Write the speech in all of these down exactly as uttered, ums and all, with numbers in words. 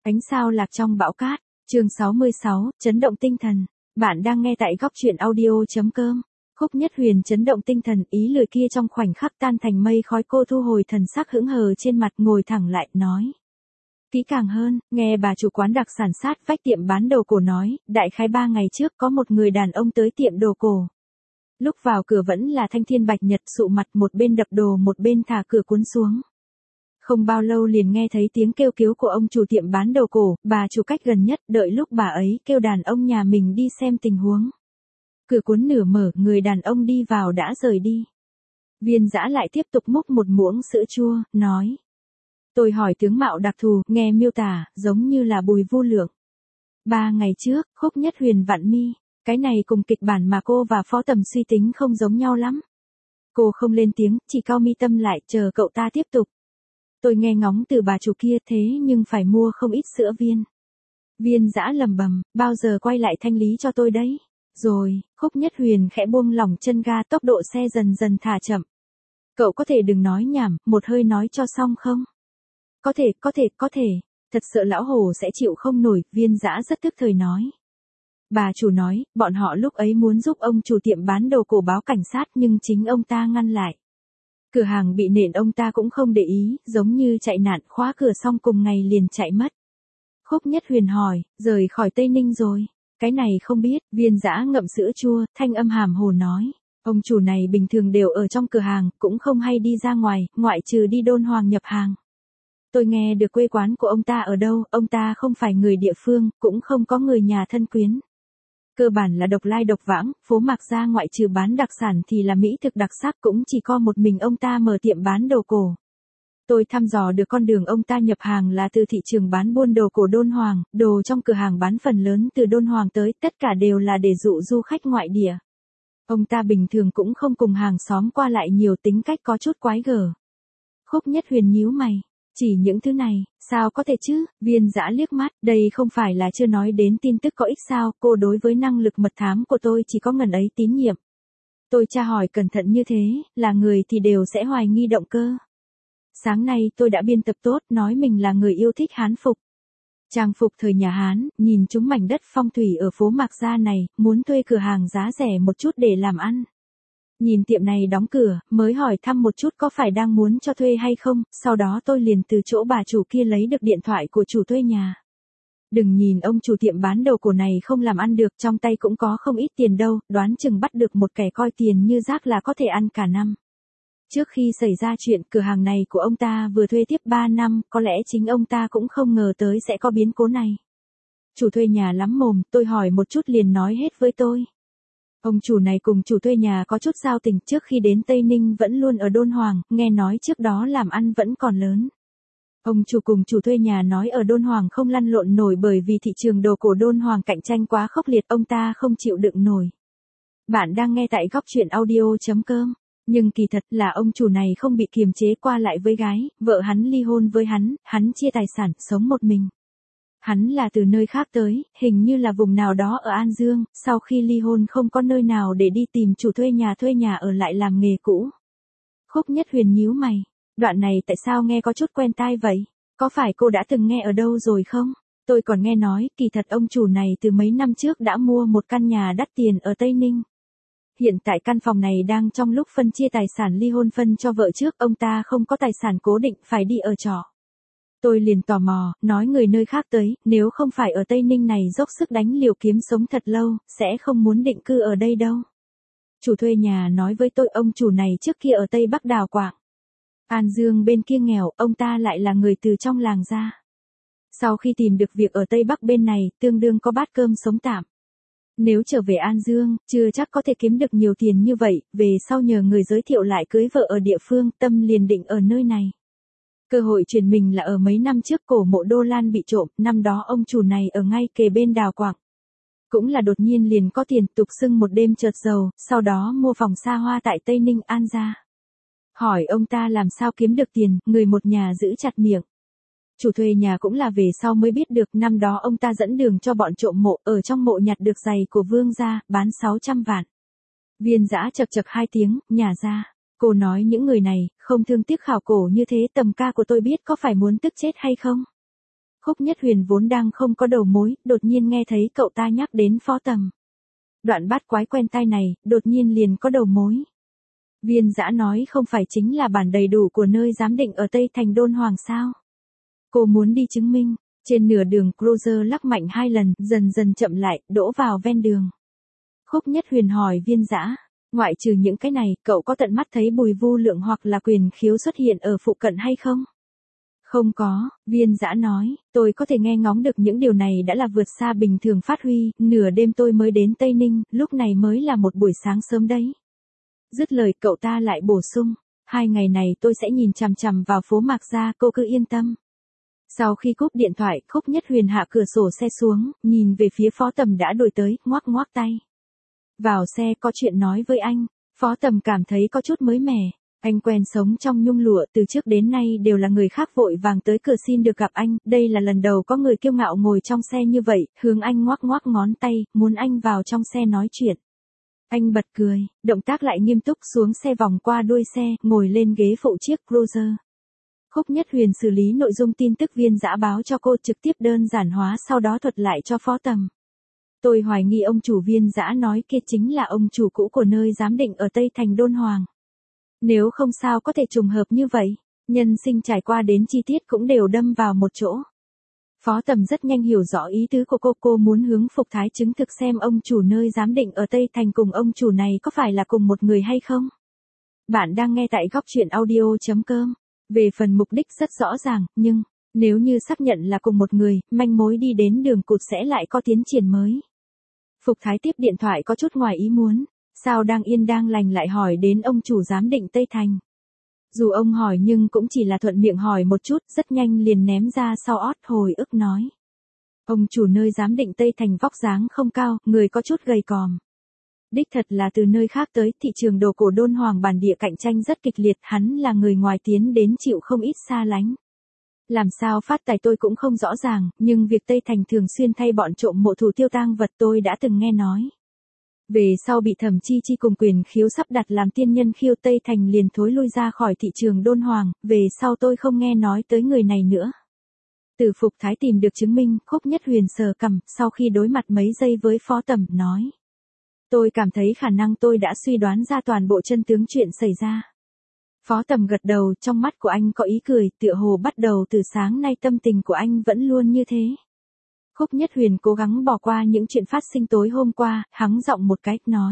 Ánh sao lạc trong bão cát, chương sáu mươi sáu, chấn động tinh thần. Bạn đang nghe tại góc truyện audio.com. Khúc Nhất Huyền chấn động tinh thần, ý lời kia trong khoảnh khắc tan thành mây khói. Cô thu hồi thần sắc hững hờ trên mặt, ngồi thẳng lại, nói. Kỹ càng hơn, nghe bà chủ quán đặc sản sát vách tiệm bán đồ cổ nói, đại khái ba ngày trước có một người đàn ông tới tiệm đồ cổ. Lúc vào cửa vẫn là thanh thiên bạch nhật, sụ mặt, một bên đập đồ một bên thả cửa cuốn xuống. Không bao lâu liền nghe thấy tiếng kêu cứu của ông chủ tiệm bán đồ cổ, bà chủ cách gần nhất, đợi lúc bà ấy kêu đàn ông nhà mình đi xem tình huống. Cửa cuốn nửa mở, người đàn ông đi vào đã rời đi. Viên Dã lại tiếp tục múc một muỗng sữa chua, nói. Tôi hỏi tướng mạo đặc thù, nghe miêu tả, giống như là Bùi Vu Lượng. Ba ngày trước, Khúc Nhất Huyền vặn mi, cái này cùng kịch bản mà cô và Phó Tầm suy tính không giống nhau lắm. Cô không lên tiếng, chỉ cau mi tâm lại, chờ cậu ta tiếp tục. Tôi nghe ngóng từ bà chủ kia, thế nhưng phải mua không ít sữa viên. Viên Dã lầm bầm, bao giờ quay lại thanh lý cho tôi đấy. Rồi, Khúc Nhất Huyền khẽ buông lỏng chân ga, tốc độ xe dần dần thả chậm. Cậu có thể đừng nói nhảm, một hơi nói cho xong không? Có thể, có thể, có thể. Thật sợ lão hổ sẽ chịu không nổi, Viên Dã rất tức thời nói. Bà chủ nói, bọn họ lúc ấy muốn giúp ông chủ tiệm bán đồ cổ báo cảnh sát nhưng chính ông ta ngăn lại. Cửa hàng bị nện ông ta cũng không để ý, giống như chạy nạn, khóa cửa xong cùng ngày liền chạy mất. Khúc Nhất Huyền hỏi, rời khỏi Tây Ninh rồi. Cái này không biết, Viên Dã ngậm sữa chua, thanh âm hàm hồ nói. Ông chủ này bình thường đều ở trong cửa hàng, cũng không hay đi ra ngoài, ngoại trừ đi Đôn Hoàng nhập hàng. Tôi nghe được quê quán của ông ta ở đâu, ông ta không phải người địa phương, cũng không có người nhà thân quyến. Cơ bản là độc lai độc vãng, phố Mạc Gia ngoại trừ bán đặc sản thì là mỹ thực đặc sắc, cũng chỉ có một mình ông ta mở tiệm bán đồ cổ. Tôi thăm dò được con đường ông ta nhập hàng là từ thị trường bán buôn đồ cổ Đôn Hoàng, đồ trong cửa hàng bán phần lớn từ Đôn Hoàng tới, tất cả đều là để dụ du khách ngoại địa. Ông ta bình thường cũng không cùng hàng xóm qua lại nhiều, tính cách có chút quái gở. Khúc Nhất Huyền nhíu mày. Chỉ những thứ này, sao có thể chứ? Viên Dã liếc mắt, đây không phải là chưa nói đến tin tức có ích sao, cô đối với năng lực mật thám của tôi chỉ có ngần ấy tín nhiệm. Tôi tra hỏi cẩn thận như thế, là người thì đều sẽ hoài nghi động cơ. Sáng nay tôi đã biên tập tốt, nói mình là người yêu thích Hán phục. Trang phục thời nhà Hán, nhìn chúng mảnh đất phong thủy ở phố Mạc Gia này, muốn thuê cửa hàng giá rẻ một chút để làm ăn. Nhìn tiệm này đóng cửa, mới hỏi thăm một chút có phải đang muốn cho thuê hay không, sau đó tôi liền từ chỗ bà chủ kia lấy được điện thoại của chủ thuê nhà. Đừng nhìn ông chủ tiệm bán đồ cổ này không làm ăn được, trong tay cũng có không ít tiền đâu, đoán chừng bắt được một kẻ coi tiền như rác là có thể ăn cả năm. Trước khi xảy ra chuyện, cửa hàng này của ông ta vừa thuê tiếp ba năm, có lẽ chính ông ta cũng không ngờ tới sẽ có biến cố này. Chủ thuê nhà lắm mồm, tôi hỏi một chút liền nói hết với tôi. Ông chủ này cùng chủ thuê nhà có chút giao tình, trước khi đến Tây Ninh vẫn luôn ở Đôn Hoàng, nghe nói trước đó làm ăn vẫn còn lớn. Ông chủ cùng chủ thuê nhà nói ở Đôn Hoàng không lăn lộn nổi bởi vì thị trường đồ cổ Đôn Hoàng cạnh tranh quá khốc liệt, ông ta không chịu đựng nổi. Bạn đang nghe tại góc truyện audio.com. Nhưng kỳ thật là ông chủ này không bị kiềm chế, qua lại với gái, vợ hắn ly hôn với hắn, hắn chia tài sản, sống một mình. Hắn là từ nơi khác tới, hình như là vùng nào đó ở An Dương, sau khi ly hôn không có nơi nào để đi tìm chủ thuê nhà, thuê nhà ở lại làm nghề cũ. Khúc Nhất Huyền nhíu mày, đoạn này tại sao nghe có chút quen tai vậy? Có phải cô đã từng nghe ở đâu rồi không? Tôi còn nghe nói, kỳ thật ông chủ này từ mấy năm trước đã mua một căn nhà đắt tiền ở Tây Ninh. Hiện tại căn phòng này đang trong lúc phân chia tài sản, ly hôn phân cho vợ trước, ông ta không có tài sản cố định, phải đi ở trọ. Tôi liền tò mò, nói người nơi khác tới, nếu không phải ở Tây Ninh này dốc sức đánh liều kiếm sống thật lâu, sẽ không muốn định cư ở đây đâu. Chủ thuê nhà nói với tôi ông chủ này trước kia ở Tây Bắc Đào Quảng. An Dương bên kia nghèo, ông ta lại là người từ trong làng ra. Sau khi tìm được việc ở Tây Bắc bên này, tương đương có bát cơm sống tạm. Nếu trở về An Dương, chưa chắc có thể kiếm được nhiều tiền như vậy, về sau nhờ người giới thiệu lại cưới vợ ở địa phương, tâm liền định ở nơi này. Cơ hội truyền mình là ở mấy năm trước cổ mộ Đô Lan bị trộm, năm đó ông chủ này ở ngay kề bên Đào Quảng. Cũng là đột nhiên liền có tiền, tục xưng một đêm chợt giàu, sau đó mua phòng xa hoa tại Tây Ninh An gia. Hỏi ông ta làm sao kiếm được tiền, người một nhà giữ chặt miệng. Chủ thuê nhà cũng là về sau mới biết được, năm đó ông ta dẫn đường cho bọn trộm mộ, ở trong mộ nhặt được giày của vương gia, bán sáu trăm vạn. Viên Dã chật chật hai tiếng, nhà ra. Cô nói những người này, không thương tiếc khảo cổ như thế, tầm ca của tôi biết có phải muốn tức chết hay không? Khúc Nhất Huyền vốn đang không có đầu mối, đột nhiên nghe thấy cậu ta nhắc đến Phó Tầm. Đoạn bát quái quen tai này, đột nhiên liền có đầu mối. Viên Dã nói không phải chính là bản đầy đủ của nơi giám định ở Tây Thành Đôn Hoàng sao? Cô muốn đi chứng minh. Trên nửa đường Cruiser lắc mạnh hai lần, dần dần chậm lại, đỗ vào ven đường. Khúc Nhất Huyền hỏi Viên Dã, ngoại trừ những cái này, cậu có tận mắt thấy Bùi Vu Lượng hoặc là Quyền Khiếu xuất hiện ở phụ cận hay không? Không có, Viên Dã nói, tôi có thể nghe ngóng được những điều này đã là vượt xa bình thường phát huy, nửa đêm tôi mới đến Tây Ninh, lúc này mới là một buổi sáng sớm đấy. Dứt lời cậu ta lại bổ sung, hai ngày này tôi sẽ nhìn chằm chằm vào phố Mạc Gia, cô cứ yên tâm. Sau khi cúp điện thoại, Khúc Nhất Huyền hạ cửa sổ xe xuống, nhìn về phía Phó Tầm đã đuổi tới, ngoắc ngoắc tay. Vào xe có chuyện nói với anh, Phó Tầm cảm thấy có chút mới mẻ. Anh quen sống trong nhung lụa, từ trước đến nay đều là người khác vội vàng tới cửa xin được gặp anh, đây là lần đầu có người kiêu ngạo ngồi trong xe như vậy, hướng anh ngoắc ngoắc ngón tay, muốn anh vào trong xe nói chuyện. Anh bật cười, động tác lại nghiêm túc xuống xe vòng qua đuôi xe, ngồi lên ghế phụ chiếc Cruiser. Khúc Nhất Huyền xử lý nội dung tin tức Viên Dã báo cho cô trực tiếp đơn giản hóa sau đó thuật lại cho Phó Tầm. Tôi hoài nghi ông chủ Viên Dã nói kia chính là ông chủ cũ của nơi giám định ở Tây Thành Đôn Hoàng. Nếu không sao có thể trùng hợp như vậy, nhân sinh trải qua đến chi tiết cũng đều đâm vào một chỗ. Phó Tầm rất nhanh hiểu rõ ý tứ của cô, cô muốn hướng Phục Thái chứng thực xem ông chủ nơi giám định ở Tây Thành cùng ông chủ này có phải là cùng một người hay không. Bạn đang nghe tại góc truyện audio chấm com. Về phần mục đích rất rõ ràng, nhưng, nếu như xác nhận là cùng một người, manh mối đi đến đường cụt sẽ lại có tiến triển mới. Phục Thái tiếp điện thoại có chút ngoài ý muốn, sao đang yên đang lành lại hỏi đến ông chủ giám định Tây Thành. Dù ông hỏi nhưng cũng chỉ là thuận miệng hỏi một chút, rất nhanh liền ném ra sau ót hồi ức nói. Ông chủ nơi giám định Tây Thành vóc dáng không cao, người có chút gầy còm. Đích thật là từ nơi khác tới, thị trường đồ cổ Đôn Hoàng bản địa cạnh tranh rất kịch liệt, hắn là người ngoài tiến đến chịu không ít xa lánh. Làm sao phát tài tôi cũng không rõ ràng, nhưng việc Tây Thành thường xuyên thay bọn trộm mộ thủ tiêu tang vật tôi đã từng nghe nói. Về sau bị Thẩm Chi Chi cùng Quyền Khiếu sắp đặt làm tiên nhân khiêu, Tây Thành liền thối lui ra khỏi thị trường Đôn Hoàng, về sau tôi không nghe nói tới người này nữa. Từ Phục Thái tìm được chứng minh, Khúc Nhất Huyền sờ cằm, sau khi đối mặt mấy giây với Phó Tầm, nói. Tôi cảm thấy khả năng tôi đã suy đoán ra toàn bộ chân tướng chuyện xảy ra. Phó Tầm gật đầu, trong mắt của anh có ý cười, tựa hồ bắt đầu từ sáng nay tâm tình của anh vẫn luôn như thế. Khúc Nhất Huyền cố gắng bỏ qua những chuyện phát sinh tối hôm qua, hắng giọng một cái, nói.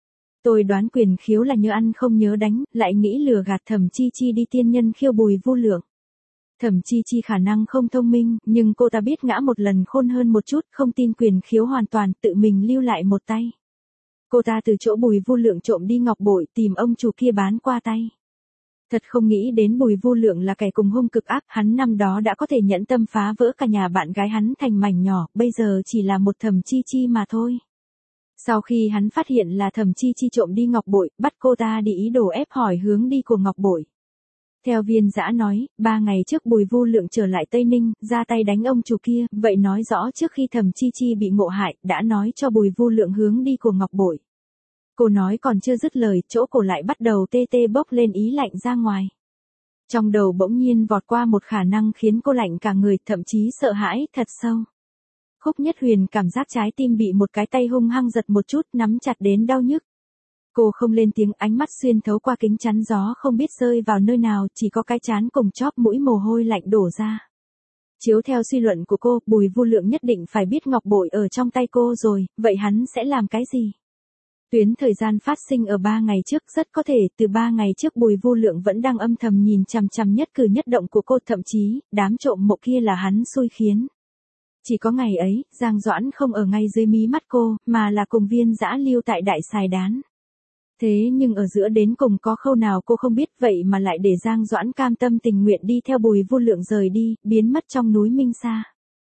Tôi đoán Quyền Khiếu là nhớ ăn không nhớ đánh, lại nghĩ lừa gạt Thẩm Chi Chi đi tiên nhân khiêu Bùi Vu Lượng. Thẩm Chi Chi khả năng không thông minh, nhưng cô ta biết ngã một lần khôn hơn một chút, không tin Quyền Khiếu hoàn toàn, tự mình lưu lại một tay. Cô ta từ chỗ Bùi Vu Lượng trộm đi ngọc bội tìm ông chủ kia bán qua tay. Thật không nghĩ đến Bùi Vu Lượng là kẻ cùng hung cực ác, hắn năm đó đã có thể nhẫn tâm phá vỡ cả nhà bạn gái hắn thành mảnh nhỏ, bây giờ chỉ là một Thẩm Chi Chi mà thôi. Sau khi hắn phát hiện là Thẩm Chi Chi trộm đi ngọc bội, bắt cô ta đi ý đồ ép hỏi hướng đi của ngọc bội. Theo Viên Dã nói, ba ngày trước Bùi Vu Lượng trở lại Tây Ninh, ra tay đánh ông chủ kia, vậy nói rõ trước khi Thẩm Chi Chi bị ngộ hại, đã nói cho Bùi Vu Lượng hướng đi của ngọc bội. Cô nói còn chưa dứt lời, chỗ cổ lại bắt đầu tê tê bốc lên ý lạnh ra ngoài. Trong đầu bỗng nhiên vọt qua một khả năng khiến cô lạnh cả người, thậm chí sợ hãi thật sâu. Khúc Nhất Huyền cảm giác trái tim bị một cái tay hung hăng giật một chút, nắm chặt đến đau nhức. Cô không lên tiếng, ánh mắt xuyên thấu qua kính chắn gió không biết rơi vào nơi nào, chỉ có cái trán cùng chóp mũi mồ hôi lạnh đổ ra. Chiếu theo suy luận của cô, Bùi Vu Lượng nhất định phải biết ngọc bội ở trong tay cô rồi, vậy hắn sẽ làm cái gì? Tuyến thời gian phát sinh ở ba ngày trước, rất có thể từ ba ngày trước Bùi Vu Lượng vẫn đang âm thầm nhìn chằm chằm nhất cử nhất động của cô, thậm chí, đám trộm mộ kia là hắn xui khiến. Chỉ có ngày ấy, Giang Doãn không ở ngay dưới mí mắt cô, mà là cùng Viên Dã lưu tại Đại Sài Đán. Thế nhưng ở giữa đến cùng có khâu nào cô không biết, vậy mà lại để Giang Doãn cam tâm tình nguyện đi theo Bùi Vu Lượng rời đi, biến mất trong núi Minh Sa.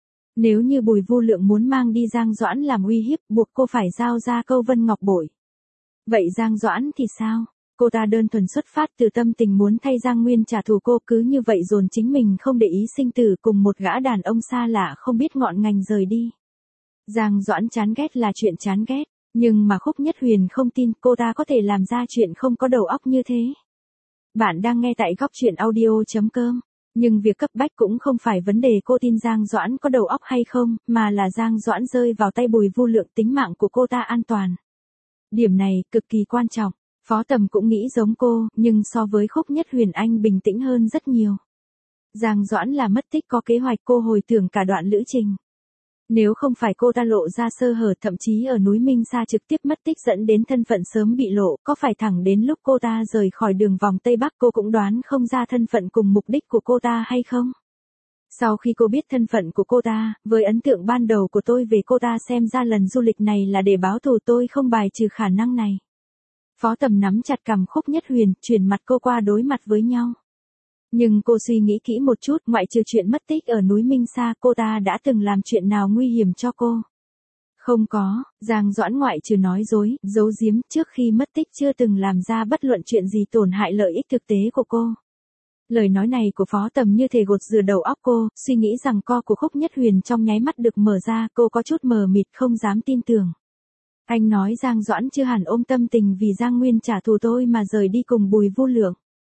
Nếu như Bùi Vu Lượng muốn mang đi Giang Doãn làm uy hiếp, buộc cô phải giao ra câu Vân Ngọc bội. Vậy Giang Doãn thì sao? Cô ta đơn thuần xuất phát từ tâm tình muốn thay Giang Nguyên trả thù cô, cứ như vậy dồn chính mình không để ý sinh tử cùng một gã đàn ông xa lạ không biết ngọn ngành rời đi. Giang Doãn chán ghét là chuyện chán ghét, nhưng mà Khúc Nhất Huyền không tin cô ta có thể làm ra chuyện không có đầu óc như thế. Bạn đang nghe tại góc truyện audio chấm com. Nhưng việc cấp bách cũng không phải vấn đề cô tin Giang Doãn có đầu óc hay không, mà là Giang Doãn rơi vào tay Bùi Vu Lượng tính mạng của cô ta an toàn. Điểm này cực kỳ quan trọng. Phó Tầm cũng nghĩ giống cô, nhưng so với Khúc Nhất Huyền anh bình tĩnh hơn rất nhiều. Giang Doãn là mất tích có kế hoạch, cô hồi tưởng cả đoạn lữ trình. Nếu không phải cô ta lộ ra sơ hở, thậm chí ở núi Minh Sa trực tiếp mất tích dẫn đến thân phận sớm bị lộ, có phải thẳng đến lúc cô ta rời khỏi đường vòng Tây Bắc cô cũng đoán không ra thân phận cùng mục đích của cô ta hay không? Sau khi cô biết thân phận của cô ta, với ấn tượng ban đầu của tôi về cô ta xem ra lần du lịch này là để báo thù, tôi không bài trừ khả năng này. Phó Tầm nắm chặt cằm Khúc Nhất Huyền, chuyển mặt cô qua đối mặt với nhau. Nhưng cô suy nghĩ kỹ một chút, ngoại trừ chuyện mất tích ở núi Minh Sa, cô ta đã từng làm chuyện nào nguy hiểm cho cô? Không có, Giang Doãn ngoại trừ nói dối, giấu giếm, trước khi mất tích chưa từng làm ra bất luận chuyện gì tổn hại lợi ích thực tế của cô. Lời nói này của Phó Tầm như thể gột rửa đầu óc cô, suy nghĩ rằng co của Khúc Nhất Huyền trong nháy mắt được mở ra, cô có chút mờ mịt không dám tin tưởng. Anh nói Giang Doãn chưa hẳn ôm tâm tình vì Giang Nguyên trả thù tôi mà rời đi cùng Bùi Vu Lượng.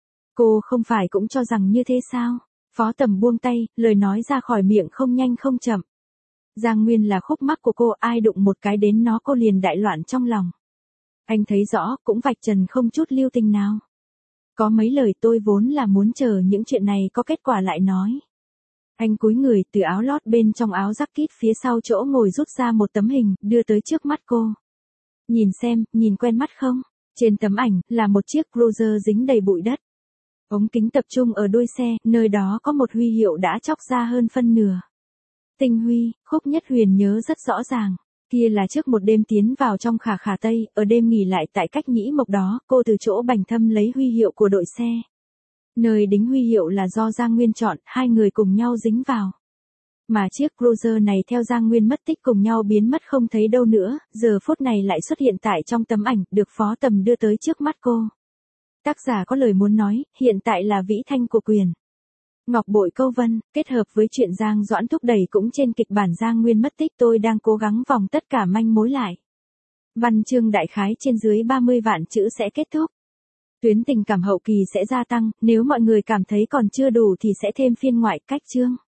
Cô không phải cũng cho rằng như thế sao? Phó Tầm buông tay, lời nói ra khỏi miệng không nhanh không chậm. Giang Nguyên là khúc mắc của cô, ai đụng một cái đến nó cô liền đại loạn trong lòng. Anh thấy rõ, cũng vạch trần không chút lưu tình nào. Có mấy lời tôi vốn là muốn chờ những chuyện này có kết quả lại nói. Anh cúi người từ áo lót bên trong áo jacket phía sau chỗ ngồi rút ra một tấm hình, đưa tới trước mắt cô. Nhìn xem, nhìn quen mắt không? Trên tấm ảnh, là một chiếc cruiser dính đầy bụi đất. Ống kính tập trung ở đuôi xe, nơi đó có một huy hiệu đã chóc ra hơn phân nửa. Tinh huy, Khúc Nhất Huyền nhớ rất rõ ràng. Kia là trước một đêm tiến vào trong Khả Khả Tây, ở đêm nghỉ lại tại cách Nhĩ Mộc đó, cô từ chỗ Bành Thâm lấy huy hiệu của đội xe. Nơi đính huy hiệu là do Giang Nguyên chọn, hai người cùng nhau dính vào. Mà chiếc cruiser này theo Giang Nguyên mất tích cùng nhau biến mất không thấy đâu nữa, giờ phút này lại xuất hiện tại trong tấm ảnh, được Phó Tầm đưa tới trước mắt cô. Tác giả có lời muốn nói, hiện tại là vĩ thanh của quyền. Ngọc Bội câu vân, kết hợp với chuyện Giang Doãn thúc đẩy cũng trên kịch bản Giang Nguyên mất tích, tôi đang cố gắng vòng tất cả manh mối lại. Văn chương đại khái trên dưới ba mươi vạn chữ sẽ kết thúc. Tuyến tình cảm hậu kỳ sẽ gia tăng, nếu mọi người cảm thấy còn chưa đủ thì sẽ thêm phiên ngoại cách chương.